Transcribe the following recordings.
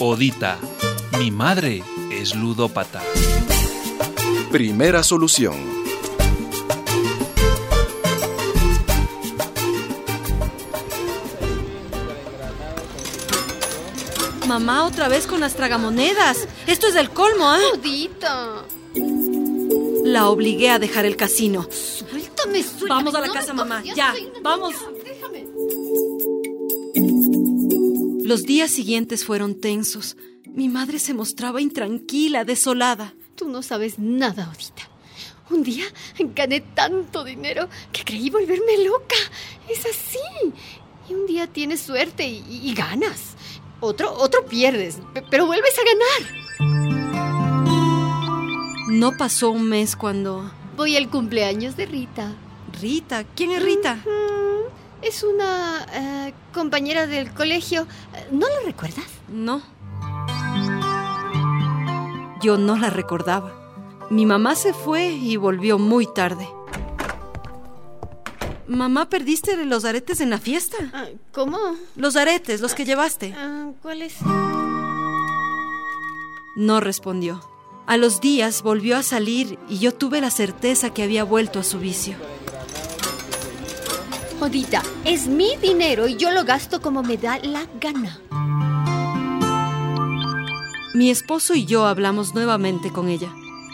Odita, mi madre es ludópata. Primera solución. Mamá, otra vez con las tragamonedas. Esto es del colmo, ¿eh? Odita. La obligué a dejar el casino. Suéltame. Vamos a la casa, mamá. Ya, vamos. Déjame. Los días siguientes fueron tensos. Mi madre se mostraba intranquila, desolada. Tú no sabes nada, Odita. Un día gané tanto dinero que creí volverme loca. Es así. Y un día tienes suerte y ganas. Otro pierdes, pero vuelves a ganar. No pasó un mes cuando... Voy al cumpleaños de Rita. ¿Rita? ¿Quién es Rita? Es una compañera del colegio. ¿No la recuerdas? No. Yo no la recordaba. Mi mamá se fue y volvió muy tarde. Mamá, ¿perdiste los aretes en la fiesta? ¿Cómo? Los aretes, los que llevaste. ¿Cuáles? No respondió. A los días volvió a salir y yo tuve la certeza que había vuelto a su vicio. Odita, es mi dinero y yo lo gasto como me da la gana. Mi esposo y yo hablamos nuevamente con ella.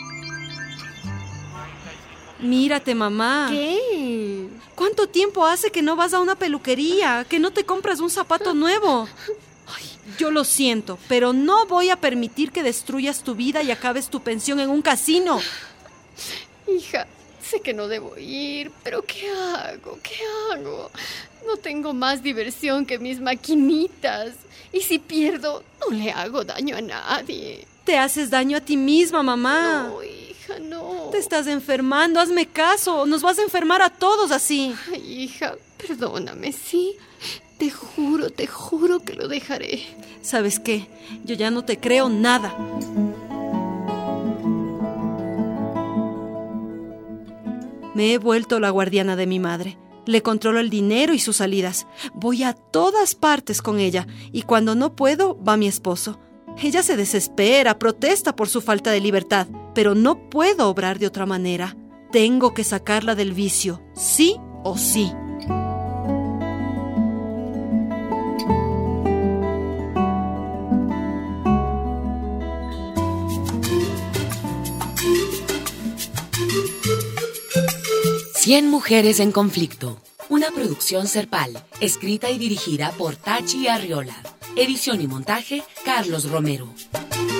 Mírate, mamá. ¿Qué? ¿Cuánto tiempo hace que no vas a una peluquería? ¿Que no te compras un zapato nuevo? Ay, yo lo siento, pero no voy a permitir que destruyas tu vida y acabes tu pensión en un casino. Hija, sé que no debo ir, pero ¿qué hago? ¿Qué hago? No tengo más diversión que mis maquinitas. Y si pierdo, no le hago daño a nadie. Te haces daño a ti misma, mamá. No, hija, no. Te estás enfermando, hazme caso. Nos vas a enfermar a todos así. Ay, hija, perdóname, ¿sí? Te juro que lo dejaré. ¿Sabes qué? Yo ya no te creo nada. Me he vuelto la guardiana de mi madre. Le controlo el dinero y sus salidas. Voy a todas partes con ella y cuando no puedo, va mi esposo. Ella se desespera, protesta por su falta de libertad, pero no puedo obrar de otra manera. Tengo que sacarla del vicio, sí o sí. Cien mujeres en conflicto. Una producción Serpal, escrita y dirigida por Tachi Arriola. Edición y montaje, Carlos Romero.